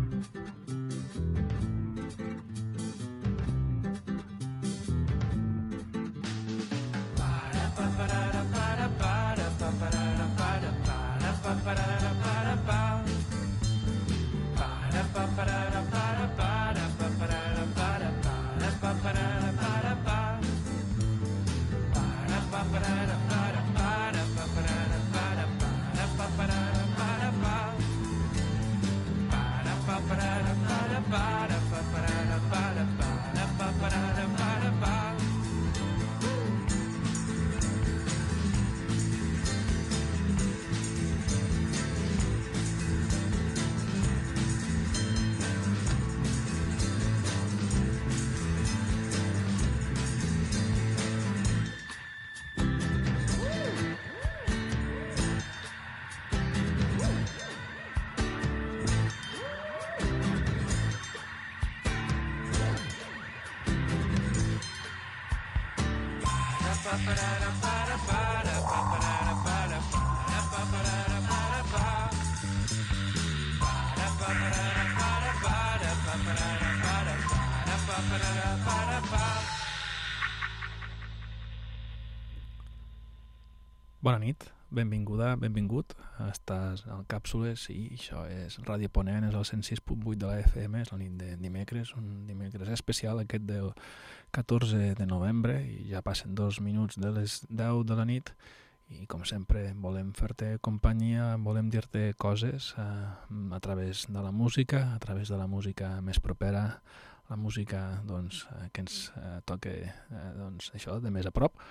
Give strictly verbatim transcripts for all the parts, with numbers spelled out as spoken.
Bona nit, benvinguda, benvingut. Estàs al Càpsules i això és Ràdio Ponent, és el cent sis punt vuit de la F M, és la nit de dimecres, un dimecres especial aquest del catorze de novembre i ja passen dos minuts de les deu de la nit i com sempre volem fer-te companyia, volem dir-te coses eh, a través de la música, a través de la música més propera, la música doncs, que ens eh, toca eh, doncs, això de més a prop.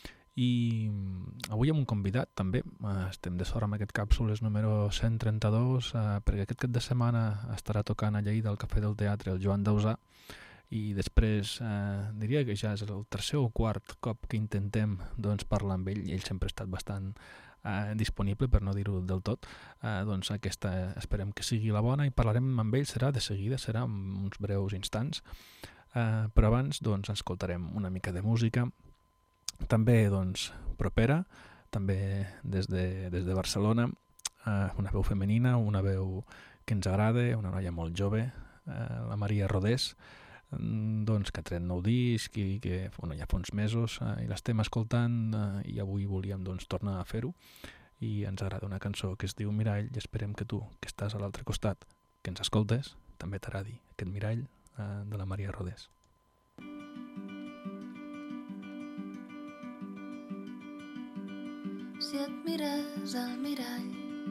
I avui amb un convidat també, estem de sort amb aquest Càpsules número cent trenta-dos eh, perquè aquest cap de setmana estarà tocant a Lleida al Cafè del Teatre el Joan Dausà i després eh, diria que ja és el tercer o quart cop que intentem doncs, parlar amb ell i ell sempre ha estat bastant eh, disponible per no dir-ho del tot, eh, doncs aquesta esperem que sigui la bona i parlarem amb ell, serà de seguida, serà en uns breus instants, eh, però abans doncs escoltarem una mica de música també doncs, propera, també des de, des de Barcelona, eh, una veu femenina, una veu que ens agrada, una noia molt jove, eh, la Maria Rodés, doncs, que ha tret nou disc i que bueno, ja fa uns mesos eh, i l'estem escoltant eh, i avui volíem doncs, tornar a fer-ho i ens agrada una cançó que es diu Mirall i esperem que tu, que estàs a l'altre costat, que ens escoltes, també t'agradi aquest Mirall eh, de la Maria Rodés. Si et mires al mirall,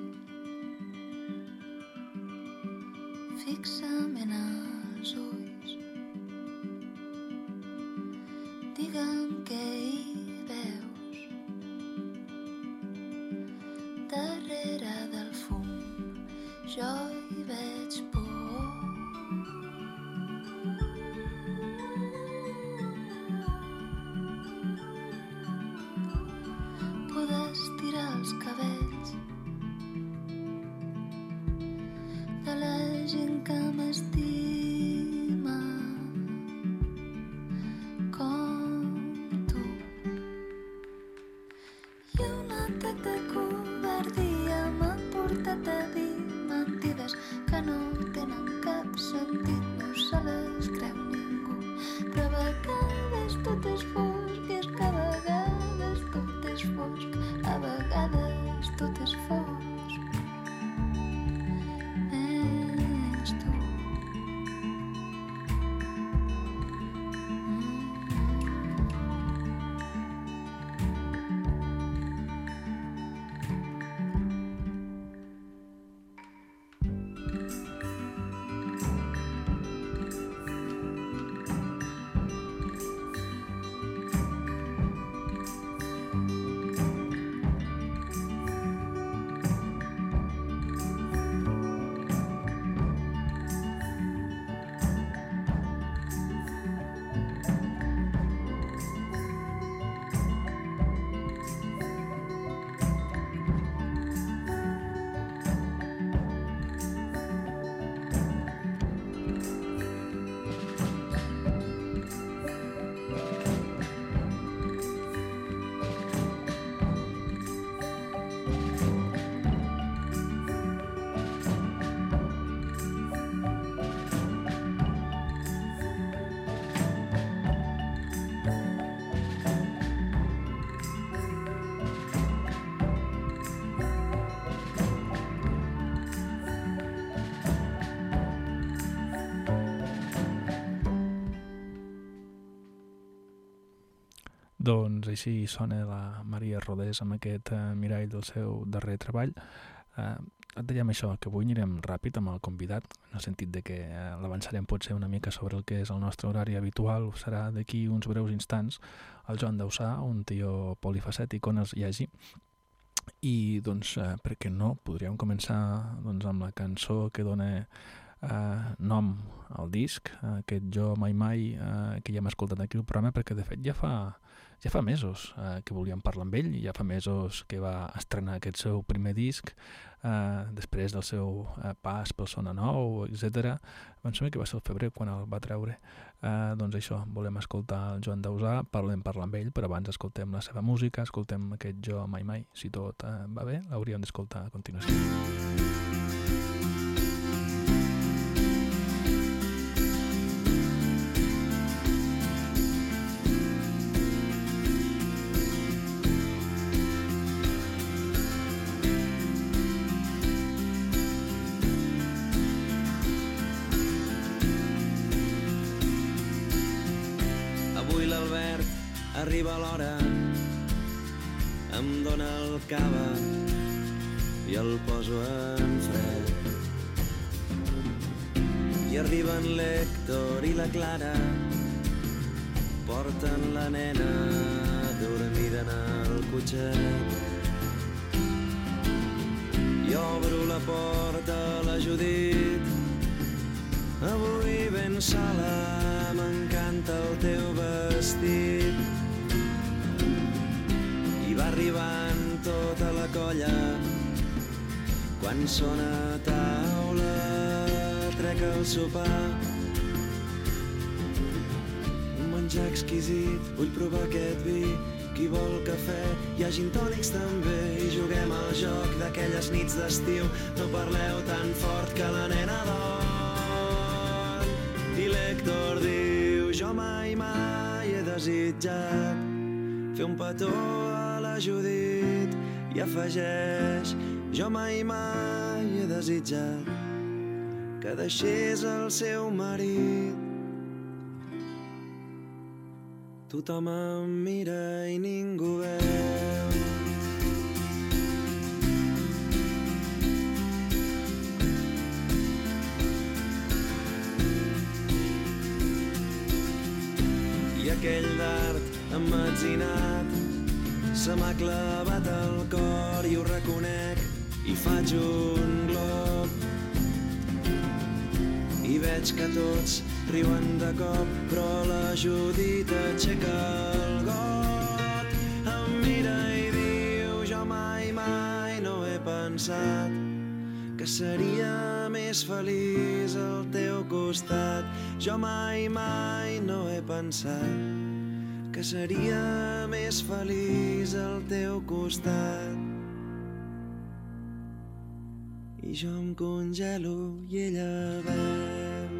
fixament als ulls, digue'm què hi veus darrere del fum, jo hi veig por. Els cabells de la gent que m'estima com tu i un atac de covardia m'ha portat a dir mentides Doncs així sona la Maria Rodés amb aquest eh, mirall del seu darrer treball. Eh, et dèiem això, que avui anirem ràpid amb el convidat, en el sentit de que eh, l'avançarem potser una mica sobre el que és el nostre horari habitual. Serà d'aquí uns breus instants el Joan Dausà, un tio polifacètic on els hi hagi. I doncs, eh, per què no, podríem començar doncs, amb la cançó que dona eh, nom al disc, eh, aquest Jo Mai Mai, eh, que ja hem escoltat aquí al programa, perquè de fet ja fa, ja fa mesos eh, que volíem parlar amb ell, ja fa mesos que va estrenar aquest seu primer disc, eh, després del seu eh, pas pel Sona Nou, etcètera. Em sembla que va ser el febrer quan el va treure. Eh, doncs això, volem escoltar el Joan Dausà, parlem parlar amb ell, però abans escoltem la seva música, escoltem aquest Jo Mai Mai. Si tot eh, va bé, l'hauríem d'escoltar a continuació. Arriba l'hora, em dóna el cava i el poso en fred. I arriben l'Héctor i la Clara, porten la nena dormida en el cotxet. I obro la porta a la Judit, avui ben sola, m'encanta el teu vestit. I va arribant tota la colla, quan sona a taula, trec el sopar. Un menjar exquisit, vull provar aquest vi, qui vol cafè, hi ha gintònics també, i juguem al joc d'aquelles nits d'estiu, no parleu tan fort que la nena dorm. I l'Héctor diu, jo mai mai he desitjat fer un petó a la Judit, i afegeix, jo mai mai he desitjat que deixés el seu marit. Tothom em mira i ningú veu. I aquell dard emmetzinat se m'ha clavat al cor i ho reconec i faig un glob. I veig que tots riuen de cop, però la Judit aixeca el got, em mira i diu, jo mai mai no he pensat que seria més feliç al teu costat. Jo mai mai no he pensat que seria més feliç al teu costat. I jo em congelo i ella veu.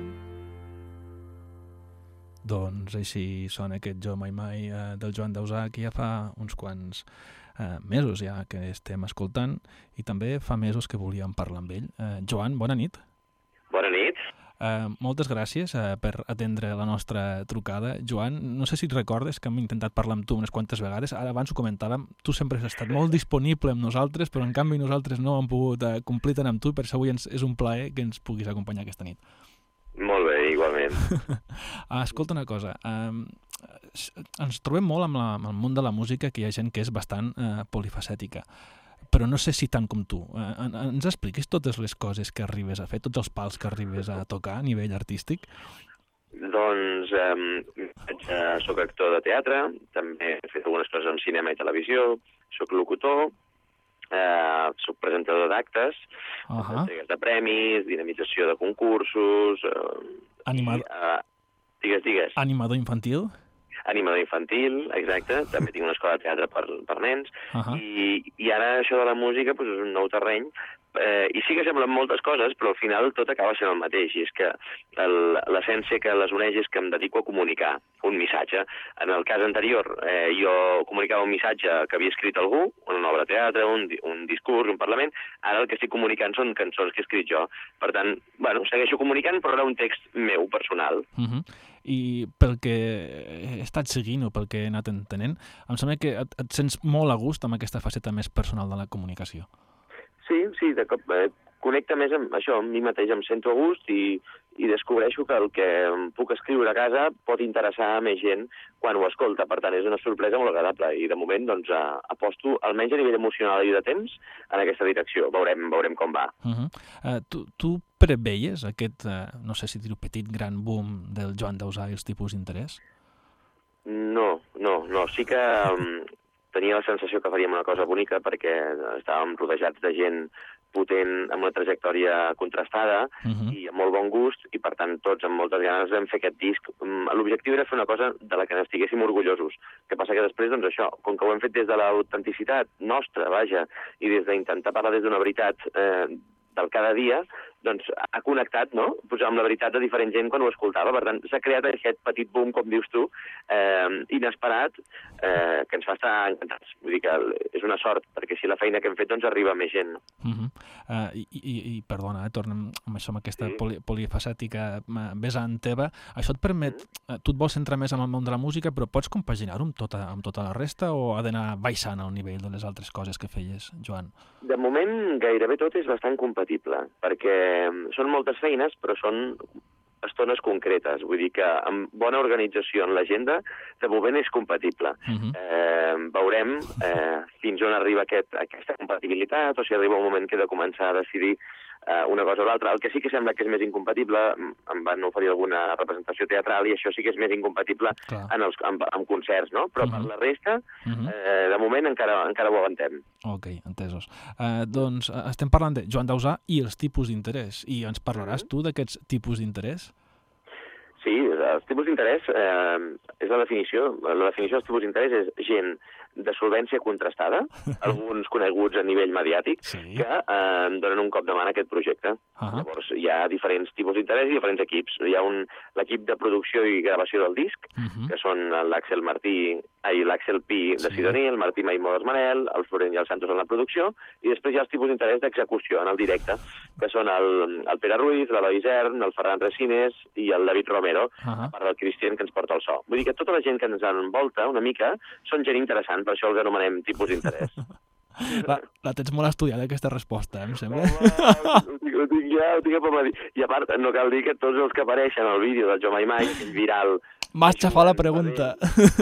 Doncs així sona aquest Jo Mai Mai eh, del Joan Dausà, que ja fa uns quants eh, mesos ja que estem escoltant, i també fa mesos que volíem parlar amb ell. Eh, Joan, bona nit. Bona nit. Uh, moltes gràcies uh, per atendre la nostra trucada. Joan, no sé si et recordes que hem intentat parlar amb tu unes quantes vegades. Ara abans ho comentàvem, tu sempre has estat molt disponible amb nosaltres, però en canvi nosaltres no hem pogut uh, complir tant amb tu, per això avui ens, és un plaer que ens puguis acompanyar aquesta nit. Molt bé, igualment. uh, escolta una cosa, uh, ens trobem molt amb, la, amb el món de la música, que hi ha gent que és bastant uh, polifacètica, però no sé si tant com tu. Eh, ens expliquis totes les coses que arribes a fer, tots els pals que arribes a tocar a nivell artístic? Doncs eh, soc actor de teatre, també he fet algunes coses en cinema i televisió, soc locutor, eh, soc presentador d'actes, uh -huh. entregues de premis, dinamització de concursos... Eh, Animador... I, eh, digues, digues. Animador infantil? Animador infantil, exacte. També tinc una escola de teatre per, per nens. Uh -huh. I, I ara això de la música pues, és un nou terreny. Eh, I sí que semblen moltes coses, però al final tot acaba sent el mateix. I és que l'essència que les uneix és que em dedico a comunicar un missatge. En el cas anterior, eh, jo comunicava un missatge que havia escrit algú, una obra de teatre, un, un discurs, un parlament. Ara el que estic comunicant són cançons que he escrit jo. Per tant, bueno, segueixo comunicant, però ara un text meu, personal. Uh -huh. i pel que he estat seguint o pel que he anat entenent, em sembla que et, et sents molt a gust amb aquesta faceta més personal de la comunicació. Sí, sí, de cop eh, connecta més amb això, amb mi mateix, em sento a gust i, i descobreixo que el que em puc escriure a casa pot interessar a més gent quan ho escolta. Per tant, és una sorpresa molt agradable i de moment doncs, a, aposto, almenys a nivell emocional i de temps, en aquesta direcció. Veurem, veurem com va. Uh -huh. uh, tu, tu preveies aquest, uh, no sé si dir-ho, petit gran boom del Joan Dausà i els tipus d'interès? No, no, no. Sí que um, tenia la sensació que faríem una cosa bonica perquè estàvem rodejats de gent potent, amb una trajectòria contrastada uh -huh. i amb molt bon gust, i per tant tots amb moltes ganes vam fer aquest disc. L'objectiu era fer una cosa de la que n'estiguéssim orgullosos. Que passa que després, doncs això, com que ho hem fet des de l'autenticitat nostra, vaja, i des d'intentar parlar des d'una veritat eh, del cada dia, doncs ha connectat, no?, pues, amb la veritat de diferent gent quan ho escoltava. Per tant, s'ha creat aquest petit boom, com dius tu, eh, inesperat, eh, que ens fa estar encantats. Vull dir que és una sort, perquè si la feina que hem fet doncs arriba a més gent. Uh -huh. uh, i, i, I perdona, eh, tornem amb això, amb aquesta Sí. poli, polifacètica vessant teva. Això et permet, uh, tu et vols centrar més en el món de la música, però pots compaginar-ho amb tota, amb tota la resta o ha d'anar baixant al nivell de les altres coses que feies, Joan? De moment, gairebé tot és bastant compatible, perquè són moltes feines, però són estones concretes. Vull dir que amb bona organització en l'agenda, de moment és compatible. Uh -huh. eh, veurem eh, fins on arriba aquest, aquesta compatibilitat, o si arriba un moment que he de començar a decidir eh, una cosa o l'altra. El que sí que sembla que és més incompatible, em van oferir alguna representació teatral, i això sí que és més incompatible en, els, en, en concerts, no? Però uh -huh. per la resta, uh -huh. eh, de moment encara, encara ho aguantem. Ok, entesos. Uh, doncs uh, estem parlant de Joan Dausà i els tipus d'interès. I ens parlaràs uh -huh. tu d'aquests tipus d'interès? Sí, els tipus d'interès eh, és la definició. La definició dels tipus d'interès és gent de solvència contrastada, alguns coneguts a nivell mediàtic, sí. que eh, donen un cop de mà a aquest projecte. Uh -huh. Llavors, hi ha diferents tipus d'interès i diferents equips. Hi ha un l'equip de producció i gravació del disc, uh -huh. que són l'Àxel Martí, ai, l'Àxel Pi de sí. Sidoní, el Martí Maimó Manel, el Florent i el Santos en la producció, i després hi ha els tipus d'interès d'execució en el directe, que són el, el Pere Ruiz, l'Eloi Isern, el Ferran Resines i el David Romero, uh -huh. a part del Cristian, que ens porta el so. Vull dir que tota la gent que ens envolta una mica són gent interessant, per això els anomenem tipus d'interès. La, la tens molt estudiada, aquesta resposta, em sembla. Home, ho tinc, ho tinc ja, ho tinc a poc dir. I a part, no cal dir que tots els que apareixen al vídeo del Jo Mai Mai, que és viral... M'has xafat la pregunta.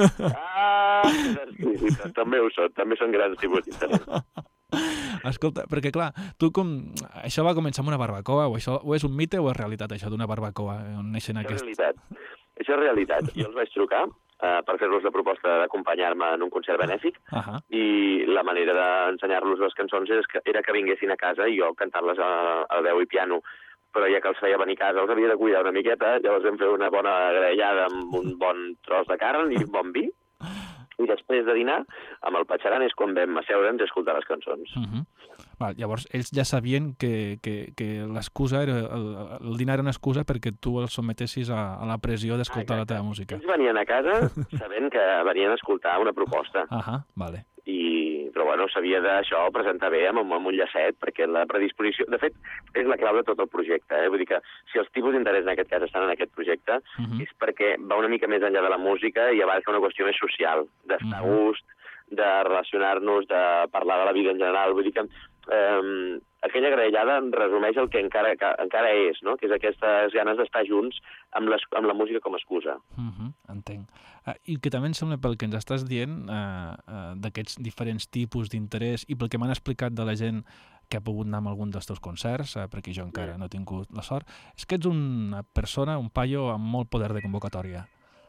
Ah, sí, sí, també ho són, també són grans tipus d'interès. Escolta, perquè clar, tu com... Això va començar amb una barbacoa, o això o és un mite o és realitat, això d'una barbacoa on neixen això aquests... És realitat. Això és realitat. Jo els vaig trucar uh, per fer-los la proposta d'acompanyar-me en un concert benèfic, uh -huh. i la manera d'ensenyar-los les cançons era que, era que vinguessin a casa i jo cantar-les a, a veu i piano. Però ja que els feia venir a casa, els havia de cuidar una miqueta, llavors vam fer una bona graellada amb un bon tros de carn i un bon vi, i després de dinar, amb el Patxaran és quan vam asseure'ns a escoltar les cançons. Uh -huh. Val, llavors, ells ja sabien que, que, que l'excusa era, el, el dinar era una excusa perquè tu els sotmetessis a, a la pressió d'escoltar ah, la teva música. Ells venien a casa sabent que venien a escoltar una proposta. Ahà, uh-huh, vale. I, però bueno, s'havia d'això presentar bé amb, amb un llacet, perquè la predisposició... De fet, és la clau de tot el projecte, eh? Vull dir que si els tipus d'interès en aquest cas estan en aquest projecte, uh -huh. és perquè va una mica més enllà de la música i abarca una qüestió més social, d'estar uh -huh. a gust, de relacionar-nos, de parlar de la vida en general. Vull dir que eh, aquella graellada resumeix el que encara, que encara és, no? Que és aquestes ganes d'estar junts amb, les, amb la música com a excusa. Uh -huh, entenc. Uh, I que també em sembla, pel que ens estàs dient, uh, uh, d'aquests diferents tipus d'interès i pel que m'han explicat de la gent que ha pogut anar a algun dels teus concerts, uh, perquè jo encara no he tingut la sort, és que ets una persona, un paio amb molt poder de convocatòria.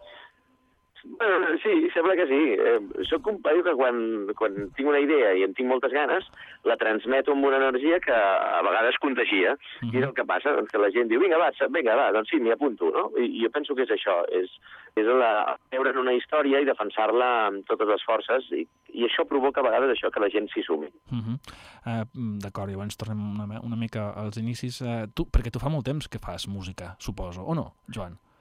Bueno, sí, sembla que sí. Eh, soc un paio que quan, quan tinc una idea i en tinc moltes ganes, la transmeto amb una energia que a vegades contagia. Uh-huh. I és el que passa, doncs, que la gent diu, vinga, va, vinga, va, doncs sí, m'hi apunto, no? I, I jo penso que és això, és, és la, veure en una història i defensar-la amb totes les forces, i, i això provoca a vegades això, que la gent s'hi sumi. Uh-huh. uh, D'acord, llavors tornem una, una mica als inicis. Uh, tu, perquè tu fa molt temps que fas música, suposo, o no, Joan?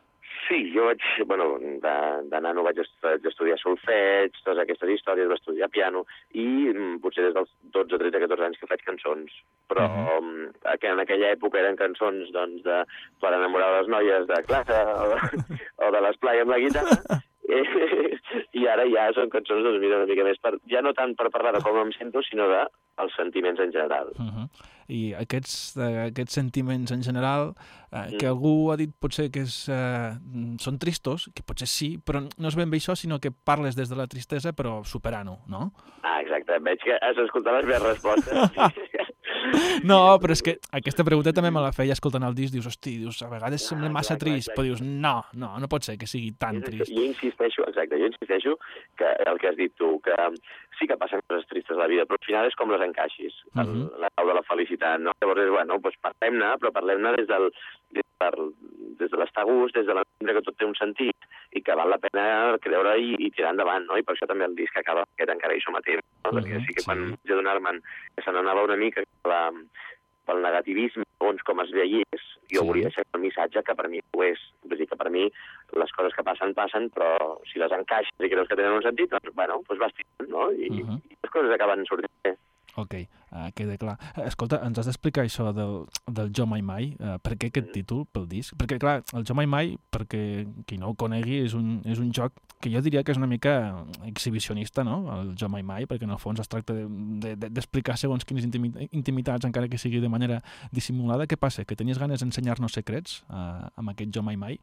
Sí, jo vaig, bueno, de, de nano vaig, est vaig estudiar solfeig, totes aquestes històries, vaig estudiar piano, i mm, potser des dels dotze, tretze, catorze anys que faig cançons. Però uh -huh. que en aquella època eren cançons doncs, de, per enamorar les noies de classe o de, o de l'esplai amb la guitarra, i ara ja són cançons doncs, mira, una mica més, per, ja no tant per parlar de com em sento, sinó de els sentiments en general. Uh -huh. I aquests, eh, aquests sentiments en general, eh, que algú ha dit potser que és, eh, són tristos, que potser sí, però no és ben bé això, sinó que parles des de la tristesa, però superant-ho, no? Ah, exacte. Veig que has escoltat les meves respostes. No, però és que aquesta pregunta també me la feia escoltant el disc, dius, hosti, dius, a vegades Ah, sembla massa clar, clar, trist, clar. però dius, no, no, no pot ser que sigui tan És això. trist. Jo insisteixo, exacte, jo insisteixo que el que has dit tu, que sí que passen coses tristes a la vida, però al final és com les encaixis, uh -huh. la clau de la felicitat, no? Llavors, és, bueno, doncs parlem-ne, però parlem-ne des del des, per, des de l'estar a gust, des de l'entendre que tot té un sentit i que val la pena creure i, i tirar endavant, no? I per això també el disc acaba aquest encara hi som a temps, no? Perquè Uh-huh, sí que sí. quan vaig adonar-me'n que se n'anava una mica la, pel negativisme, segons com es veiés, jo Sí. volia deixar el missatge que per mi ho és. Vull dir que per mi les coses que passen, passen, però si les encaixes i creus que tenen un sentit, doncs, bueno, doncs vas tirant, no? I, Uh-huh. i les coses acaben sortint bé. Ok, uh, queda clar. Uh, escolta, ens has d'explicar això del, del Jo Mai Mai. Uh, per què aquest títol pel disc? Perquè, clar, el Jo Mai Mai, perquè qui no ho conegui, és un, és un joc que jo diria que és una mica exhibicionista, no?, el Jo Mai Mai, perquè en el fons es tracta d'explicar de, de, segons quines intimi intimitats, encara que sigui de manera dissimulada. Què passa? Que tenies ganes d'ensenyar-nos secrets uh, amb aquest Jo Mai Mai?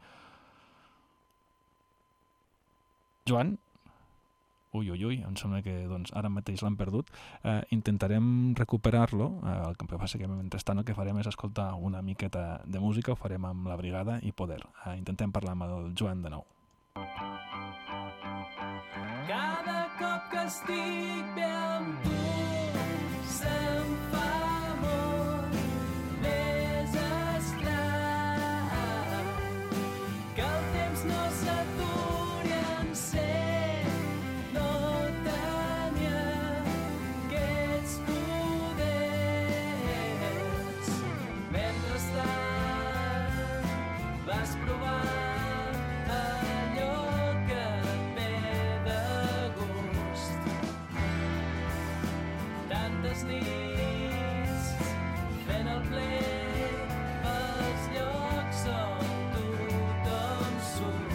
Joan? Ui, ui, ui, em sembla que doncs, ara mateix l'hem perdut. Eh, intentarem recuperar-lo. Eh, el que passa que mentrestant el que farem és escoltar una miqueta de música, ho farem amb la Brigada i Poder. Eh, intentem parlar amb el Joan de nou. Cada cop que estic bé amb tu se'm fa molt més estrany que el temps no s'aturi en ser no tenia aquests poders. Mentrestant vas provar allò que et ve de gust. Tantes nits fent el ple pels llocs on tothom surt.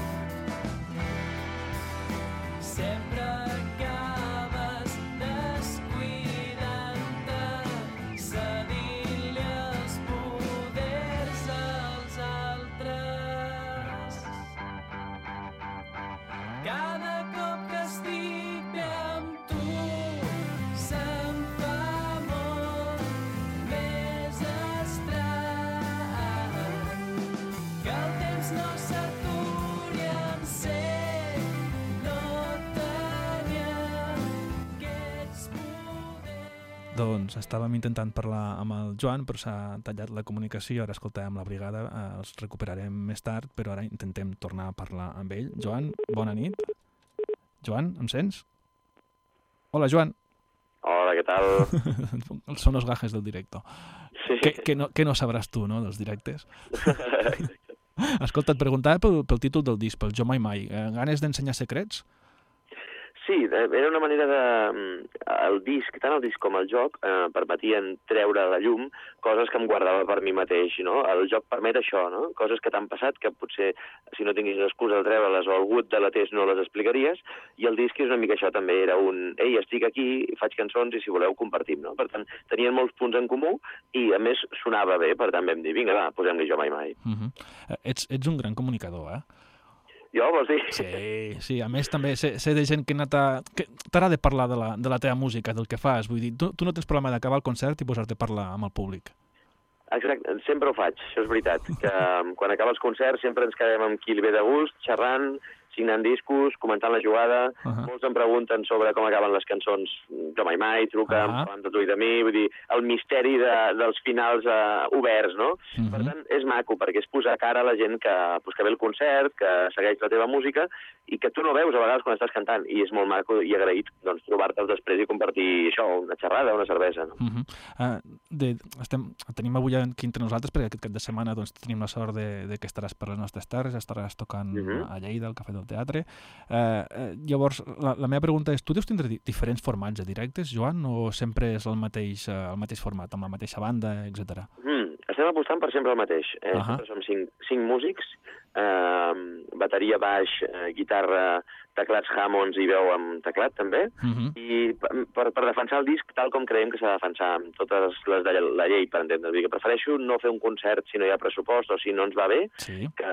Sempre acabes descuidant-te, cedint-li els poders als altres. Cada cop que estic bé amb tu se'm fa molt més estrany que el temps no s'aturi en ser no tenia aquests poders. Doncs estàvem intentant parlar amb el Joan, però s'ha tallat la comunicació. Ara escoltàvem la Brigada, eh, els recuperarem més tard, però ara intentem tornar a parlar amb ell. Joan, bona nit. Joan, em sents? Hola, Joan. Hola, què tal? Són els gajes del directo. Sí. Que, que, no, que no sabràs tu, no?, dels directes. Escolta, et preguntava pel, pel títol del disc, pel Jo Mai Mai. Eh, ganes d'ensenyar secrets? Sí, era una manera de... El disc, tant el disc com el joc, eh, permetien treure a la llum coses que em guardava per mi mateix, no? El joc permet això, no? Coses que t'han passat, que potser, si no tinguis excusa de treure-les o algú et delatés no les explicaries, i el disc és una mica això també, era un... Ei, estic aquí, faig cançons i si voleu compartim, no? Per tant, tenien molts punts en comú i, a més, sonava bé, per tant vam dir, vinga, va, posem-li Jo Mai Mai. Uh -huh. ets, ets un gran comunicador, eh? Jo, vols dir? Sí, sí, a més també sé, sé de gent que t'agrada parlar de la, de la teva música, del que fas, vull dir, tu, tu no tens problema d'acabar el concert i posar-te a parlar amb el públic. Exacte, sempre ho faig, això és veritat, que quan acaba els concerts sempre ens quedem amb qui li ve de gust, xerrant, signant discos, comentant la jugada. Uh -huh. Molts em pregunten sobre com acaben les cançons de Mai Mai, truquen, Ah. parlant de tu i de mi, vull dir, el misteri de, dels finals uh, oberts, no? Uh -huh. Per tant, és maco, perquè és posar cara a la gent que, pues, que ve al concert, que segueix la teva música, i que tu no veus a vegades quan estàs cantant, i és molt maco i agraït doncs, trobar-te'ls després i compartir això, una xerrada, una cervesa. No? Uh -huh. uh, de, estem, tenim avui aquí entre nosaltres, perquè aquest cap de setmana doncs, tenim la sort de, de que estaràs per les nostres terres, estaràs tocant uh -huh. a Lleida, al Cafè del Teatre. Uh, uh, llavors, la, la meva pregunta és, tu deus tindre di diferents formats de directes, Joan, o sempre és el mateix, uh, el mateix format, amb la mateixa banda, etcètera? Mm, estem apostant per sempre el mateix. Eh, uh -huh. Sempre som cinc, cinc músics, eh, bateria, baix, eh, guitarra, teclats Hammonds i veu amb teclat, també, uh -huh. i per, per defensar el disc tal com creiem que s'ha de defensar, amb totes les de la llei, per entendre. Que prefereixo no fer un concert si no hi ha pressupost o si no ens va bé, sí. que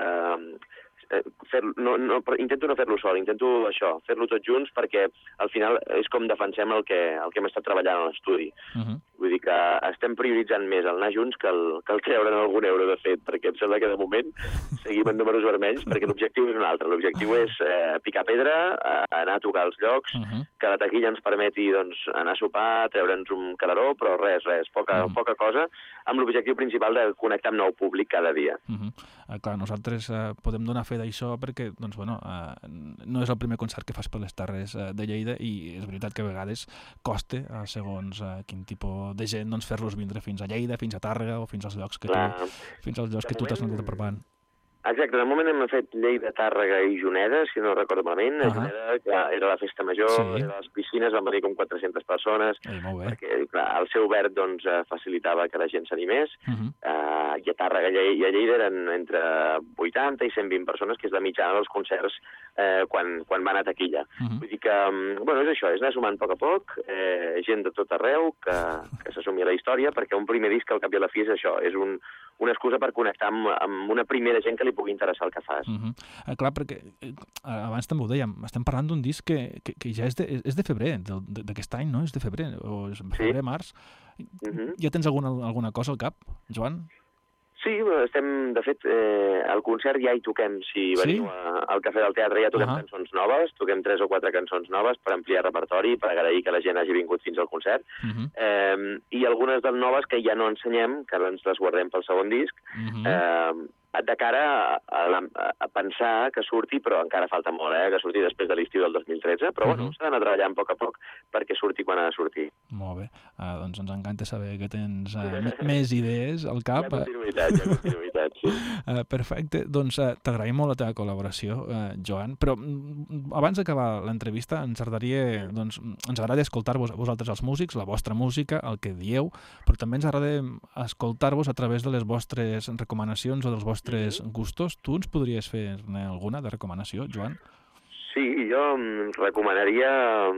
eh, fer, no, no, intento no fer-lo sol, intento això, fer-lo tots junts, perquè al final és com defensem el que, el que hem estat treballant a l'estudi. Uh -huh. Vull dir que estem prioritzant més el anar junts que el, que el treure'n algun euro, de fet, perquè em sembla que de moment seguim en números vermells, perquè l'objectiu és un altre. L'objectiu és eh, picar pedra, eh, anar a tocar als llocs, uh -huh. que la taquilla ens permeti doncs, anar a sopar, treure'ns un calaró, però res, res, poca, uh -huh. poca cosa, amb l'objectiu principal de connectar amb nou públic cada dia. Uh -huh. uh, clar, nosaltres uh, podem donar fe d'això perquè doncs, bueno, uh, no és el primer concert que fas per les Terres uh, de Lleida i és veritat que a vegades costa, uh, segons uh, quin tipus de gent, doncs, fer-los vindre fins a Lleida, fins a Tàrrega o fins als llocs que clar. tu, fins als llocs que tu t'has anat apropant. Exacte, de moment hem fet Lleida, Tàrrega i Juneda, si no recordo malament. Uh -huh. Juneda, que era la festa major, sí. Era les piscines, van venir com quatre-centes persones, Ei, molt bé. perquè clar, el ser obert doncs, facilitava que la gent s'animés, uh -huh. uh, i a Tàrrega i a Lleida eren entre vuitanta i cent vint persones, que és la mitjana dels concerts eh, quan, quan van a taquilla. Uh -huh. Vull dir que, bueno, és això, és anar sumant a poc a poc, eh, gent de tot arreu que, que s'assumi a la història, perquè un primer disc al cap i a la fi és això, és un, una excusa per connectar amb, amb una primera gent que li pugui interessar el que fas. Uh -huh. uh, clar, perquè uh, abans també ho dèiem, estem parlant d'un disc que, que, que ja és de, és de febrer, d'aquest any, no? És de febrer, o és febrer, sí. març. Uh -huh. Ja tens alguna, alguna cosa al cap, Joan? Sí, estem, de fet, eh, al concert ja hi toquem, si veniu sí? a, al Cafè del Teatre ja toquem uh -huh. cançons noves, toquem tres o quatre cançons noves per ampliar repertori, per agrair que la gent hagi vingut fins al concert, uh -huh. eh, i algunes de noves que ja no ensenyem, que ens les guardem pel segon disc, uh -huh. eh, de cara a, a, a pensar que surti, però encara falta molt, eh, que surti després de l'estiu del dos mil tretze, però uh -huh. bueno, s'ha d'anar treballant a poc a poc perquè surti quan ha de sortir. Molt bé, uh, doncs ens encanta saber que tens uh, més idees al cap. Hi ha continuïtat, hi ha continuïtat, sí. Uh, perfecte, doncs uh, t'agraïm molt la teva col·laboració, uh, Joan, però mm, abans d'acabar l'entrevista ens agradaria, doncs, ens agrada escoltar-vos a vosaltres els músics, la vostra música, el que dieu, però també ens agrada escoltar-vos a través de les vostres recomanacions o dels vostres gustos. Tu ens podries fer-ne alguna de recomanació, Joan? Sí, jo recomanaria,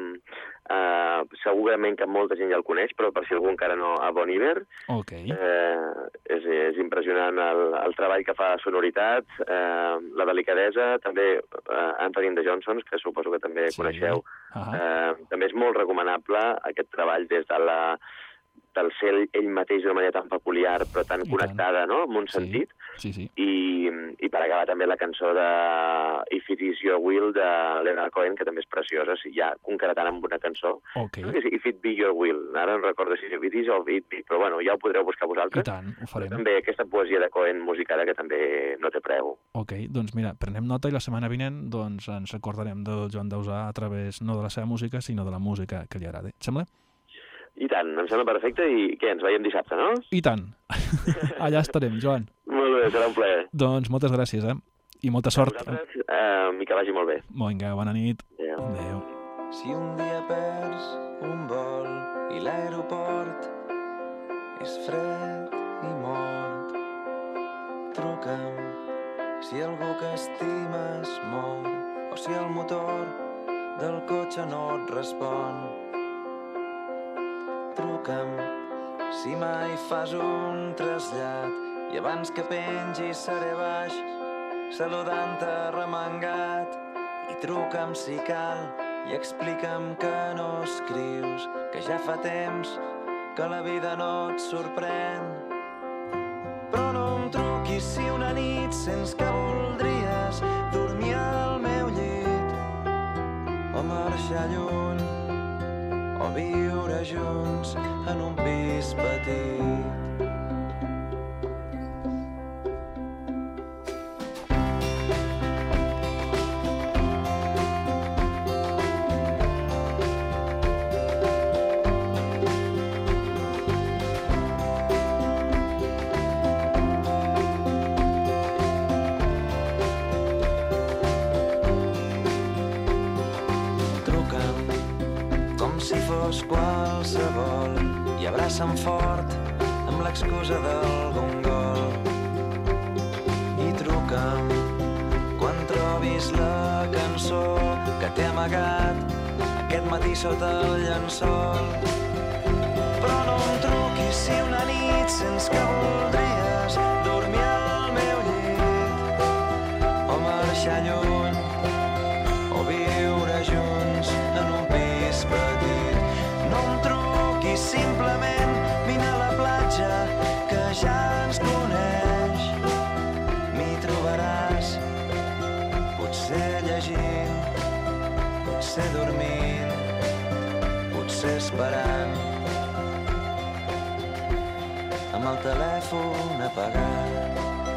uh, segurament que molta gent ja el coneix, però per si algú encara no, a Bon Iver. Okay. Uh, és, és impressionant el, el treball que fa sonoritat, uh, la delicadesa, també uh, Anthony de Johnsons, que suposo que també sí. coneixeu. Uh -huh. uh, també és molt recomanable aquest treball des de la del ser ell mateix d'una manera tan peculiar però tan I connectada, tant. No?, amb un sí. sentit. Sí, sí. I, I per acabar també la cançó de If It Is Your Will de Leonard Cohen, que també és preciosa, si ja concretant amb una cançó. Okay. No? If It Be Your Will. Ara no recordo si If It Is o It Be, però bueno, ja ho podreu buscar vosaltres. I tant, ho farem. Però també aquesta poesia de Cohen musicada que també no té preu. Ok, doncs mira, prenem nota i la setmana vinent doncs ens recordarem del Joan Dausà a través no de la seva música, sinó de la música que li agrada. Et sembla? I tant, em sembla perfecte. I què, ens veiem dissabte, no? I tant. Allà estarem, Joan. Molt bé, serà un plaer. Doncs moltes gràcies, eh? I molta sort. Uh, I que vagi molt bé. Vinga, bona nit. Adéu. Adéu. Si un dia perds un vol i l'aeroport és fred i mort, truca'm. Si algú que estimes mor o si el motor del cotxe no et respon, truca'm. Si mai fas un trasllat i abans que pengi seré baix, saludant-te remengat, i truca'm si cal i explica'm que no escrius, que ja fa temps que la vida no et sorprèn. Però no em truquis si una nit sents que voldries dormir al meu llit. o marxar lluny, o viure junts en un pis petit. Qualsevol i abraça'm fort amb l'excusa d'algun gol i truca'm quan trobis la cançó que t'he amagat aquest matí sota el llençol. Però no em truquis si una nit sents que voldries dormir al meu llit o marxar lluny o viure junts en un pis petit. No em truquis, simplement vine a la platja que ja ens coneix. M'hi trobaràs, potser llegint, potser dormint, potser esperant, amb el telèfon apagat.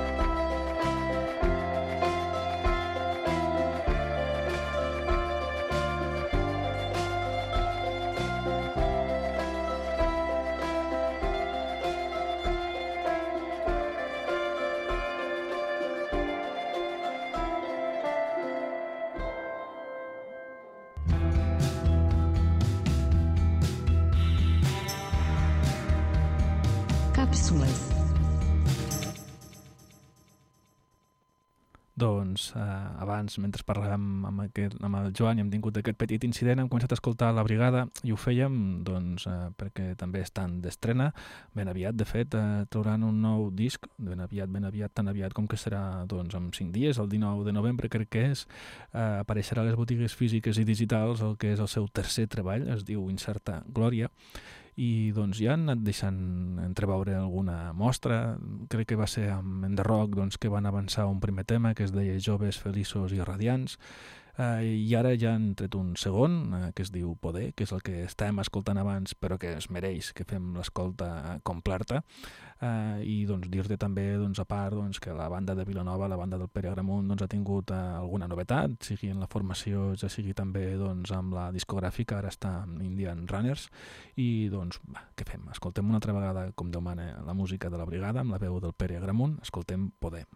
Doncs eh, abans, mentre parlàvem amb, aquest, amb el Joan i hem tingut aquest petit incident, hem començat a escoltar La Brigada i ho fèiem doncs, eh, perquè també estan d'estrena. Ben aviat, de fet, eh, trauran un nou disc, ben aviat, ben aviat, tan aviat com que serà doncs, en cinc dies, el dinou de novembre crec que és, eh, apareixerà a les botigues físiques i digitals el que és el seu tercer treball, es diu Incerta Glòria, i doncs ja han anat deixant entreveure alguna mostra. Crec que va ser amb Enderroc doncs, que van avançar un primer tema que es deia Joves, Feliços i Radiants, eh, i ara ja han tret un segon eh, que es diu Poder, que és el que estàvem escoltant abans però que es mereix que fem l'escolta completa. Uh, i doncs dir-te també doncs, a part doncs, que la banda de Vilanova, la banda del Pere Agramunt doncs, ha tingut uh, alguna novetat, sigui en la formació, ja sigui també doncs, amb la discogràfica, ara està amb Indian Runners, i doncs, va, què fem? Escoltem una altra vegada, com Déu mana, la música de La Brigada amb la veu del Pere Agramunt, escoltem Poder.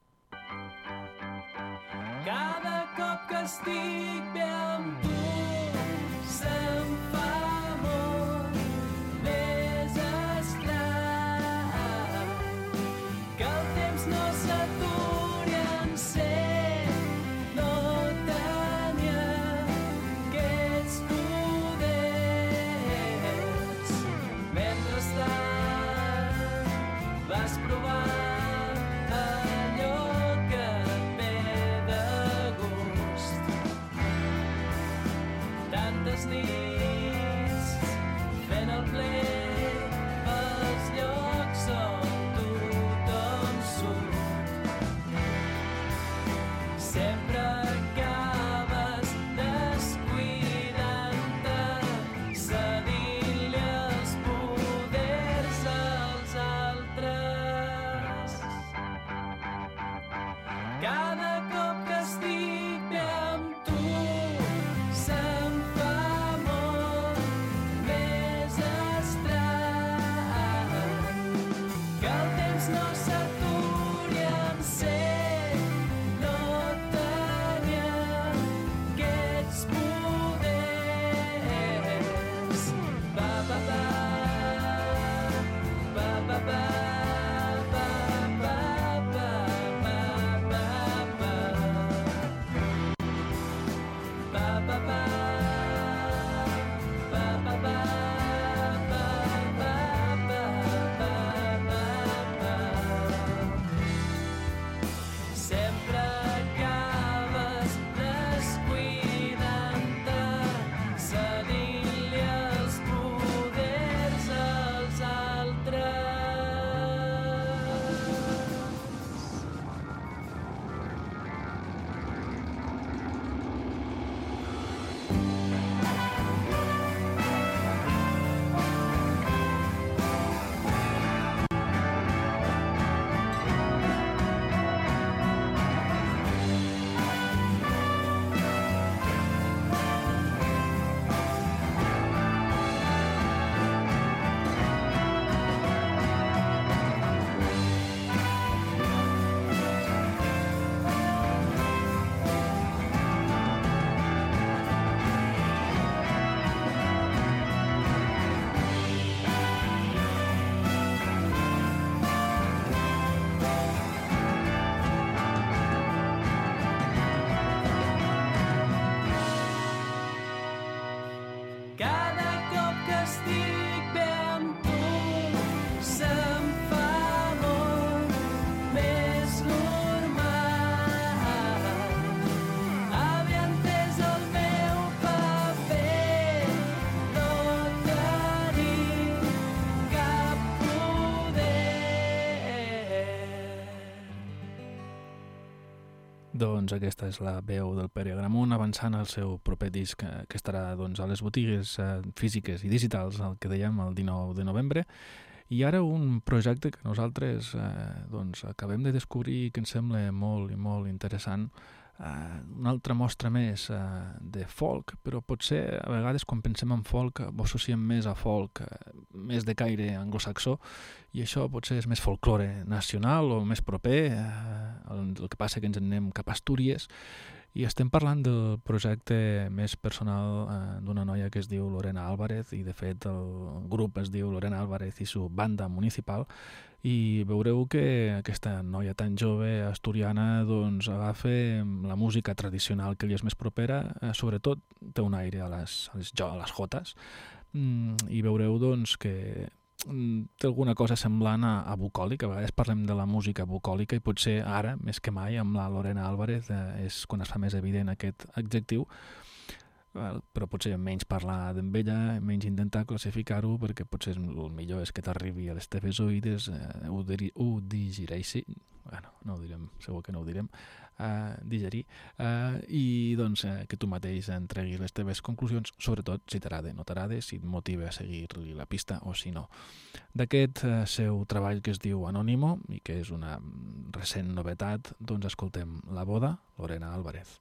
Cada cop que estic bé amb tu se'm fa molt més estrany que el temps no s'aturi en ser, no tenia aquests poders. Mentrestant vas provar nits fent el ple pels llocs on tothom surt. Sempre acabes descuidant-te, cedint-li els poders als altres. Cada cop que estic bé amb tu se'm fa no s'aturi en ser, no tenia aquests poders. Ba, ba, ba, ba, ba, ba, ba, ba, ba, ba, ba, ba, ba, ba, ba. Ba Doncs aquesta és la veu del Pere Agramunt avançant al seu proper disc eh, que estarà doncs, a les botigues eh, físiques i digitals, el que dèiem el dinou de novembre. I ara un projecte que nosaltres eh, doncs, acabem de descobrir que ens sembla molt i molt interessant. Uh, una altra mostra més uh, de folk, però potser a vegades quan pensem en folk ho associem més a folk uh, més de caire anglosaxó, i això potser és més folklore nacional o més proper, uh, el, el que passa que ens en anem cap a Astúries, i estem parlant del projecte més personal uh, d'una noia que es diu Lorena Álvarez, i de fet el grup es diu Lorena Álvarez i su banda municipal, i veureu que aquesta noia tan jove asturiana doncs, agafa la música tradicional que li és més propera, eh, sobretot té un aire a les, a les, a les jotes, mm, i veureu doncs, que mm, té alguna cosa semblant a, a bucòlic. A vegades parlem de la música bucòlica i potser ara, més que mai, amb la Lorena Álvarez eh, és quan es fa més evident aquest adjectiu, però potser menys parlar d'amb ella, menys intentar classificar-ho, perquè potser el millor és que t'arribi a les teves oïdes, eh, ho, diri, ho digereixi, bueno, no ho direm, segur que no ho direm, uh, digerir, uh, i doncs uh, que tu mateix en tregui les teves conclusions, sobretot si t'agrada, no t'agrada, si et motiva a seguir-li la pista o si no. D'aquest uh, seu treball que es diu Anónimo, i que és una recent novetat, doncs escoltem La boda, Lorena Álvarez.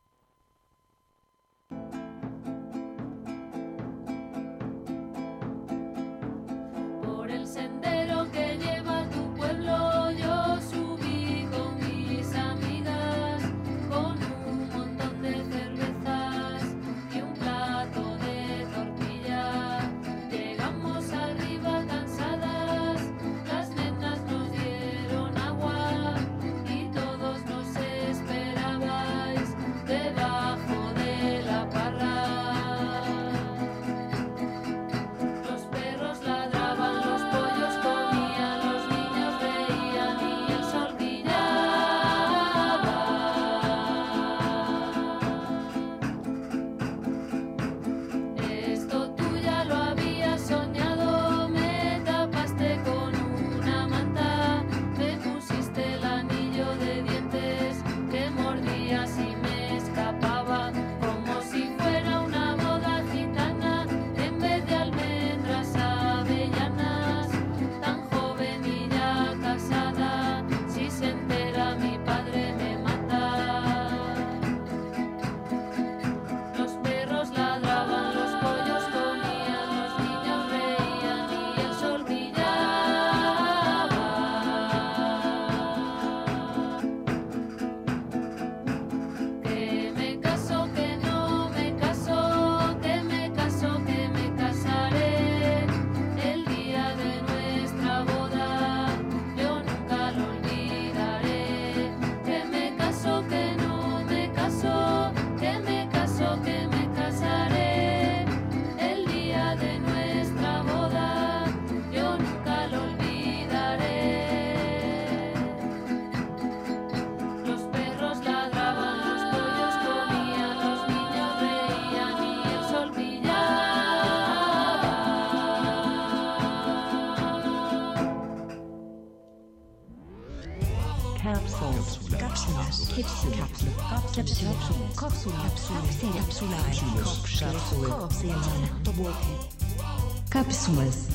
Por el sendero que lleva a tu pueblo yo subí con mis amigas, con un montón de cervezas y un plato de tortilla. Llegamos arriba cansadas, las nenas nos dieron agua y todos nos esperabais debajo de la parra. Los perros ladraban, los pollos comían, los niños reían y el sol brillaba. Esto tú ya lo habías soñado, me tapaste con una manta, me pusiste el anillo de dientes que mordías y me escapaba, como si fuera una boda gitana, en vez de almendras avellanas, tan joven y ya casada, si se entera mi padre me mata. Los perros ladraban, los pollos comían, los niños reían y el sol brillaba. Que me caso, que no me caso, que me caso, que me casaré. El día de nuestra boda yo nunca lo olvidaré. Que me caso, que no me caso, que me caso, que me casaré. El día de nuestra boda yo nunca lo olvidaré. Los perros ladraban, los pollos comían, los niños reían y el sol brillaba. Capsules. Cápsulas. Cápsula. Cápsula. Cápsula. Cápsula. Cápsula. Cápsulas.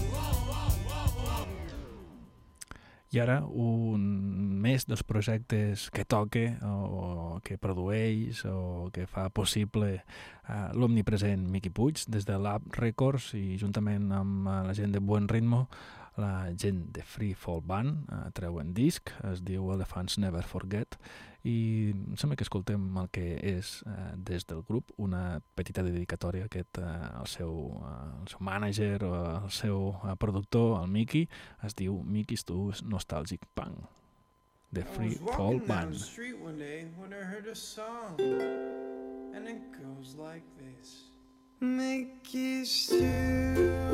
I ara un més dels projectes que toque o que produeix o que fa possible uh, l'omnipresent Miqui Puig des de Lab Records, i juntament amb uh, la gent de Buen Ritmo, la gent de Free Fall Band uh, treuen disc, es diu Elephants Never Forget, i em sembla que escoltem el que és uh, des del grup una petita dedicatòria aquest, uh, al, seu, uh, al seu mànager o al seu uh, productor, el Miqui. Es diu Mickey's to Nostalgic Punk, de Free Fall Band. I was walking down the street one day when I heard a song, and it goes like this. Mickey's too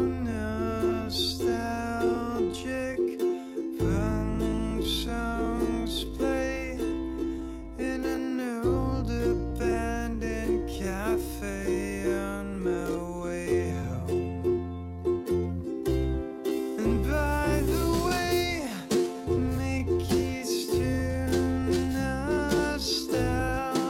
nostalgic, punk songs play in an old abandoned cafe on my way home. And by the way, Mickey's too nostalgic.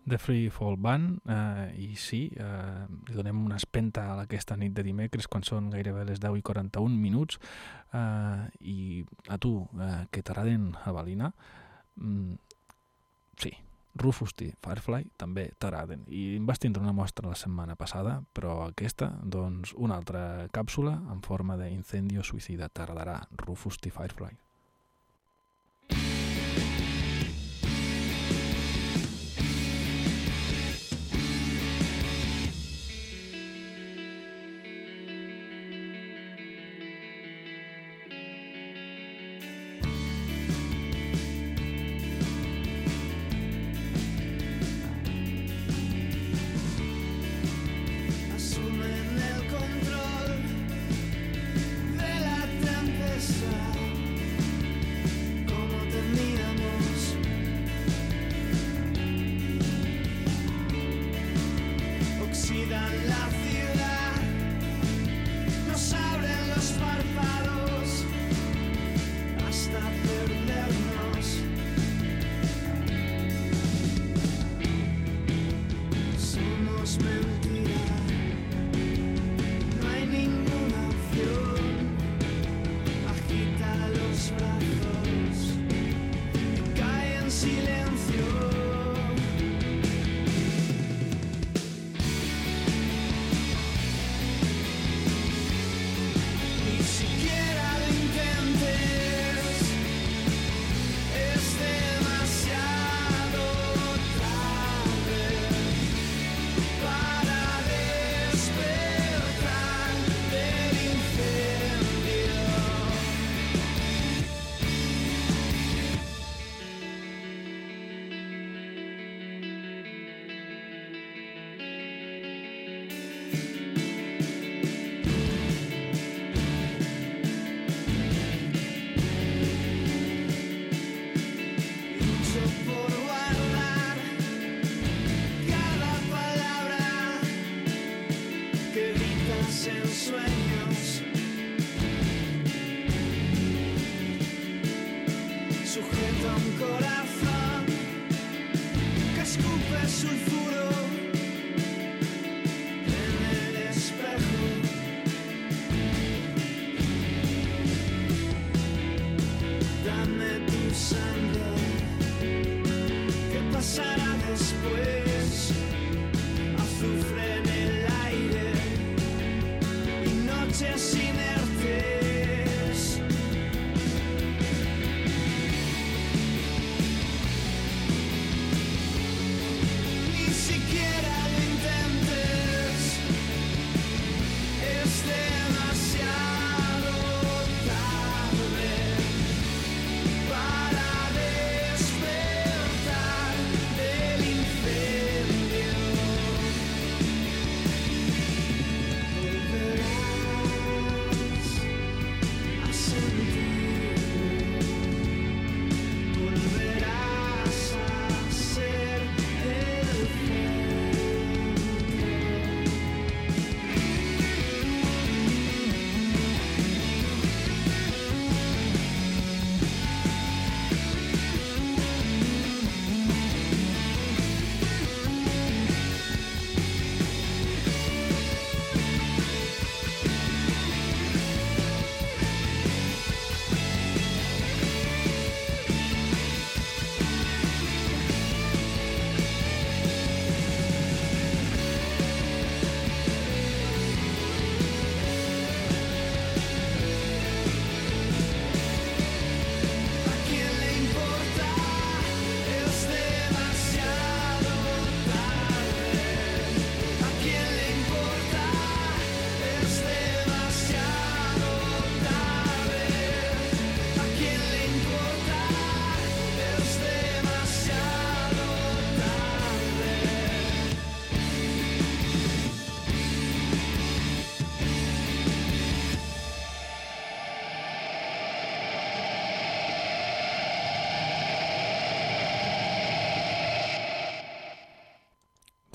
The Free Fall Band, eh, i sí, eh, li donem una espenta a aquesta nit de dimecres quan són gairebé les deu i quaranta-un minuts, eh, i a tu, eh, que t'agraden Avalina, mm, sí, Rufus T. Firefly també t'agraden, i em vas tindre una mostra la setmana passada, però aquesta, doncs, una altra càpsula en forma d'incendio suïcida t'agradarà, Rufus T. Firefly. Para despertar del infierno.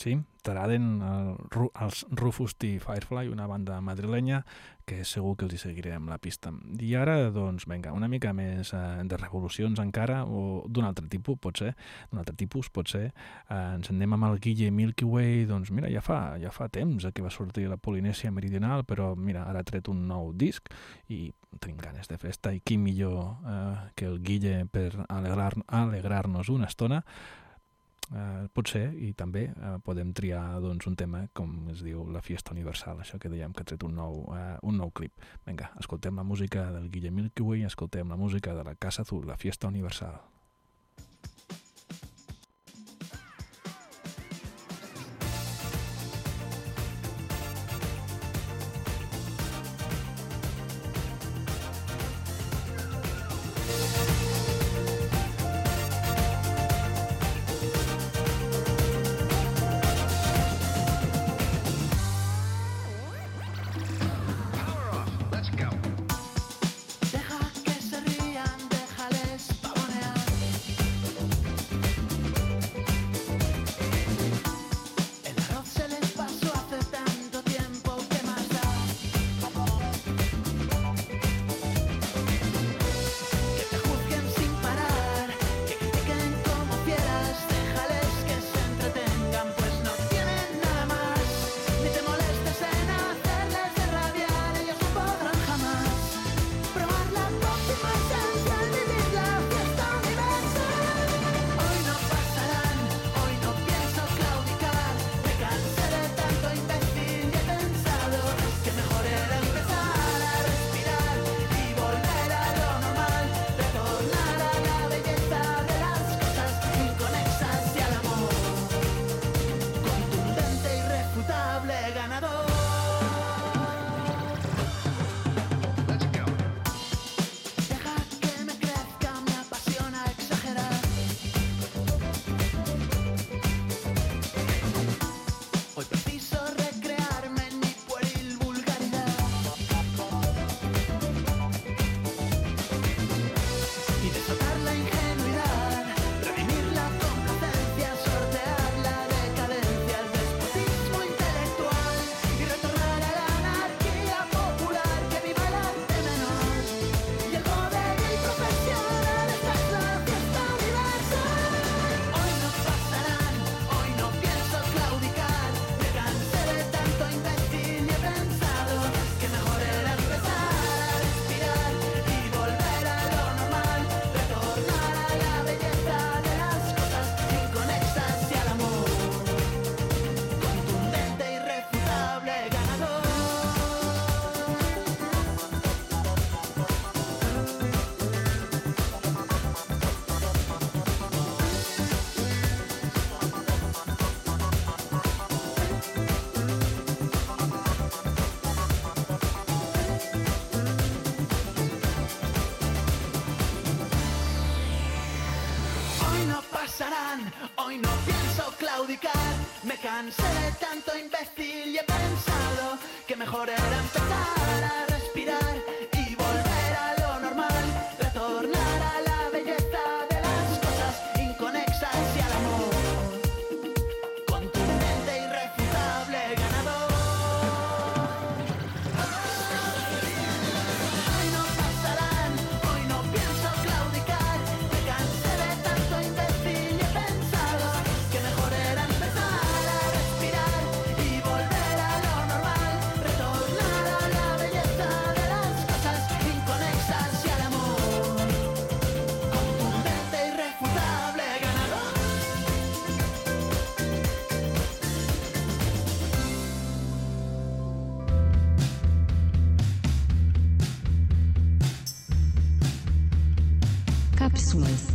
Sí, t'agraden el, els Rufus T. Firefly, una banda madrilenya que segur que els hi seguirem la pista. I ara, doncs, vinga, una mica més eh, de revolucions encara, o d'un altre tipus, pot ser, d'un altre tipus, pot ser. Eh, ens anem amb el Guille Milky Way, doncs mira, ja fa, ja fa temps que va sortir la Polinèsia Meridional, però mira, ara ha tret un nou disc i tenim ganes de festa, i qui millor eh, que el Guille per alegrar, alegrar-nos una estona. Uh, pot ser, i també uh, podem triar doncs, un tema com es diu La Fiesta Universal, això que dèiem que ha tret un nou, uh, un nou clip. Vinga, escoltem la música del Guille Milky Way, escoltem la música de la Casa Azul, La Fiesta Universal. Deja que se rían, déjales pavonear. El arroz se les pasó hace tanto tiempo, ¿qué más da? Que te juzguen sin parar, que critiquen como quieras, déjales que se entretengan, pues no tienen nada más. Ni te molestes en hacerles de rabiar, ellos no podrán jamás probar la próxima esencia al vivir la fiesta universal. Hoy no pasarán, hoy no pienso claudicar. Me cansé de tanto imbécil y he pensado que mejor era empezar a respirar y volver a lo normal, retornar a la belleza de las cosas inconexas y al amor contundente, irrefutable, ganador. Deja que me crezca, me apasiona exagerar. Hoy preciso recrearme en mi pueril vulgaridad y desatar la ingenuidad, redimir la complacencia, sortear la decadencia, el despotismo intelectual y retornar a la anarquía popular. Que viva el arte menor y el vodevil profesional. Esta es la fiesta universal. Hoy no pasarán, hoy no pienso claudicar. Me cansé de tanto imbécil y he pensado que mejor era empezar a respirar y volver a lo normal, retornar a la belleza de las cosas inconexas y al amor contundente, irrefutable, ganador. Hoy no pasarán, hoy no pienso claudicar. Me cansé de tanto imbécil y he pensado que mejor era empezar a respirar y volver a lo normal, retornar a la belleza de las cosas inconexas y al amor contundente, irrefutable, ganador. Hoy no pasarán, hoy no pienso claudicar. Me cansé de tanto imbécil y he pensado que mejor era empezar a respirar y volver a lo normal, retornar a la belleza de las cosas inconexas y al amor contundente, irrefutable, ganador. Cápsulas.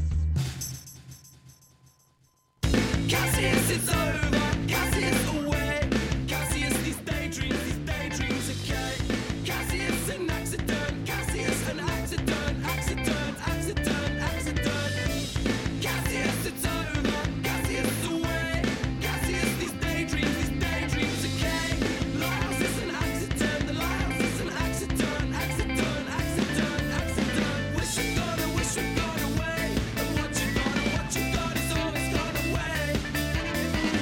Cassius, it's over. Cassius, away. Cassius, these daydreams, these daydreams, okay. Cassius, an accident. Cassius, an accident. Accident, accident, accident. Cassius, it's over. Cassius, away. Cassius, these daydreams, these daydreams, okay. Lighthouse is an accident. The lighthouse is an accident. Accident, accident, accident. Wish you got it, wish you got away. And what you got, and what you got is always gone away.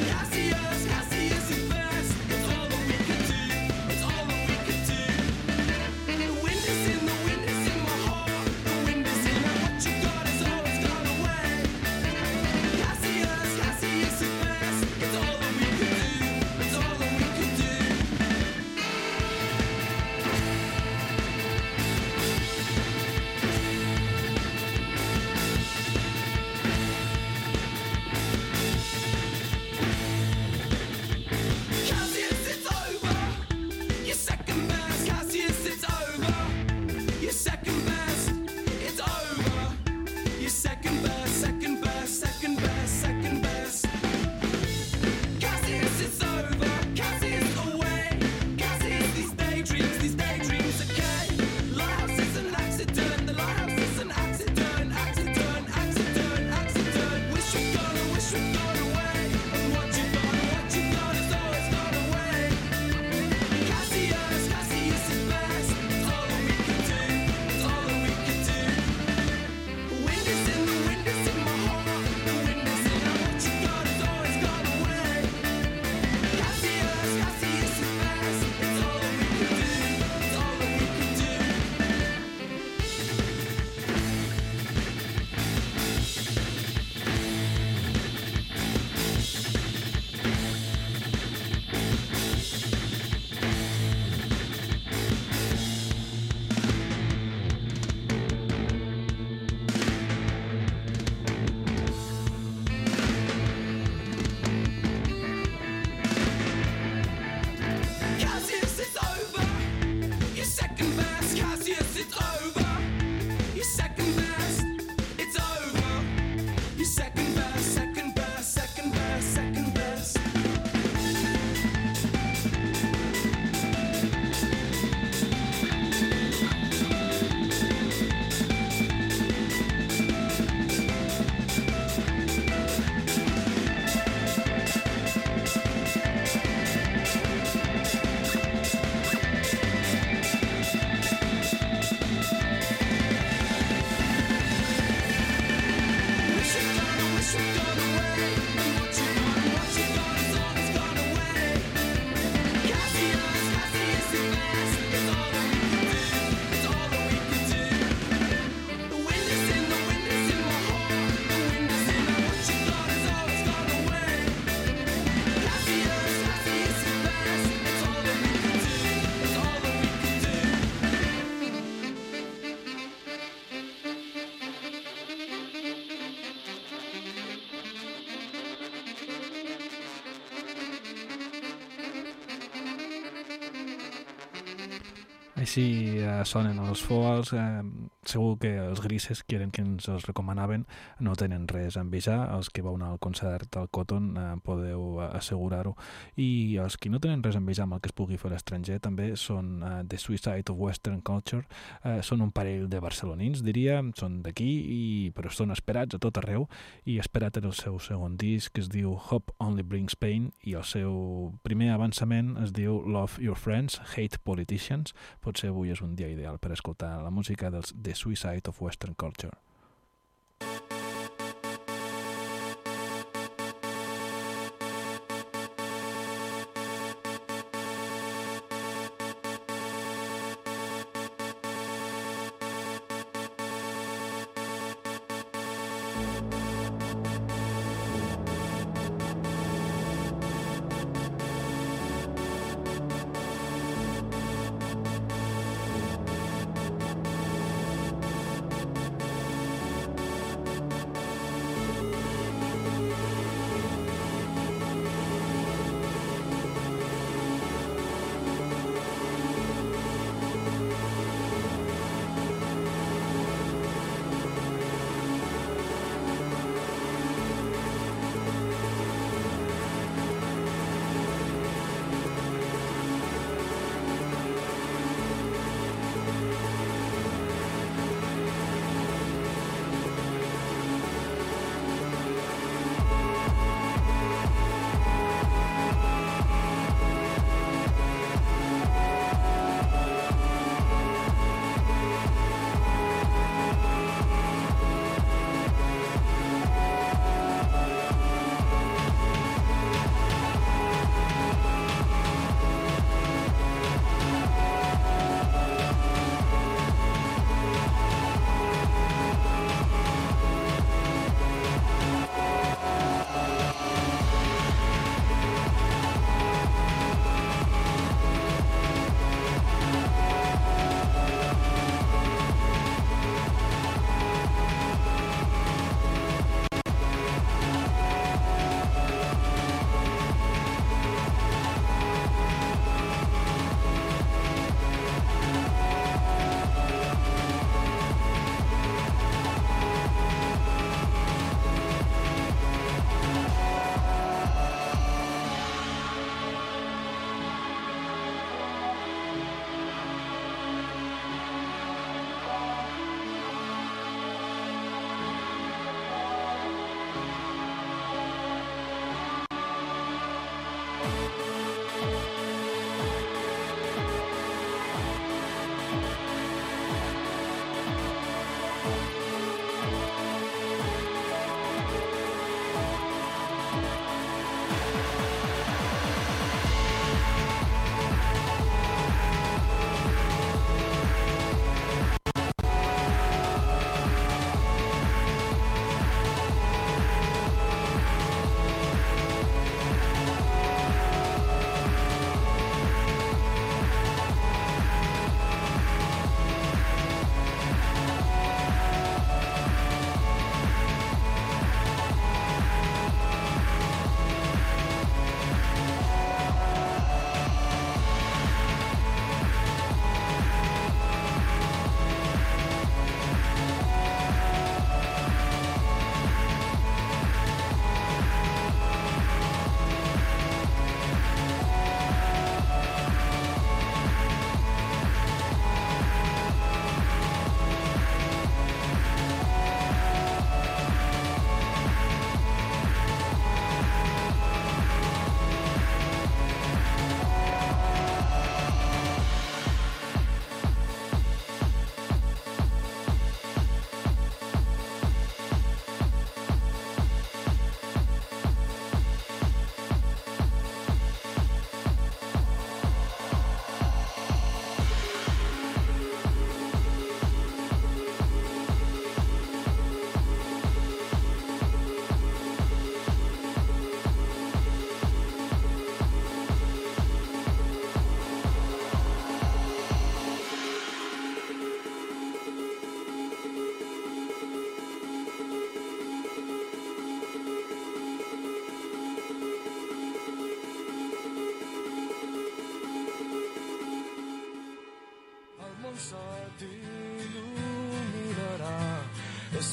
Així eh, sonen els Foals, eh, segur que els grises, que eren que ens els recomanaven, no tenen res a envejar. Els que vau anar al concert al Cotton eh, podeu assegurar-ho. I els que no tenen res a envejar amb el que es pugui fer a l'estranger també són eh, The Suicide of Western Culture. Eh, són un parell de barcelonins, diria, són d'aquí, i però són esperats a tot arreu, i esperat en el seu segon disc, que es diu Hope Only Brings Pain, i el seu primer avançament es diu Love Your Friends, Hate Politicians. Potser avui és un dia ideal per escoltar la música dels The Suicide of Western Culture. Thank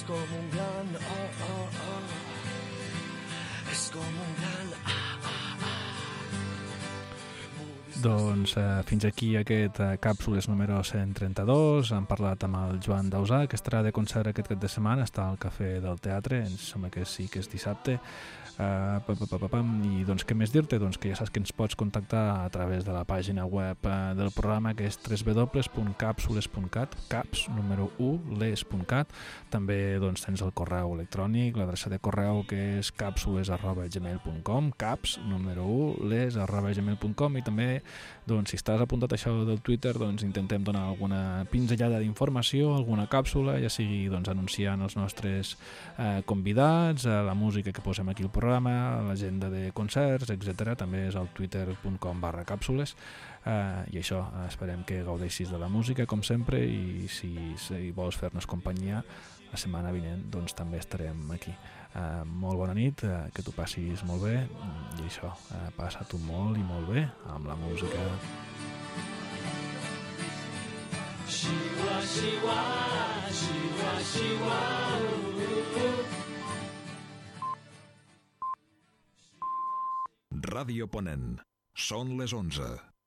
és com un gran ah, ah, ah. És com un gran ah, ah, ah. Doncs eh, fins aquí aquest eh, Càpsules número cent trenta-dos. Hem parlat amb el Joan Dausà, que estarà de concert aquest cap de setmana, està al Cafè del Teatre, em sembla que sí que és dissabte. Uh, pa, pa, pa, pa, I doncs què més dir-te? Doncs que ja saps que ens pots contactar a través de la pàgina web uh, del programa, que és w w w punt capsules punt cat, caps número u les punt cat. També doncs, tens el correu electrònic, l'adreça de correu que és capsules arroba gmail punt com, caps número u les arroba gmail punt com. I també doncs, si estàs apuntat a això del Twitter, doncs intentem donar alguna pinzellada d'informació, alguna càpsula, ja sigui doncs, anunciant els nostres eh, convidats, eh, la música que posem aquí al programa, l'agenda de concerts, etcètera. També és al twitter punt com barra càpsules. Uh, I això, uh, esperem que gaudeixis de la música, com sempre, i si, si vols fer-nos companyia la setmana vinent, doncs també estarem aquí. Uh, molt bona nit, uh, que t'ho passis molt bé, i això, uh, passa-t'ho molt i molt bé amb la música. Shiwa, shiwa, shiwa, shiwa, uh, uh. Ràdio Ponent. Són les onze.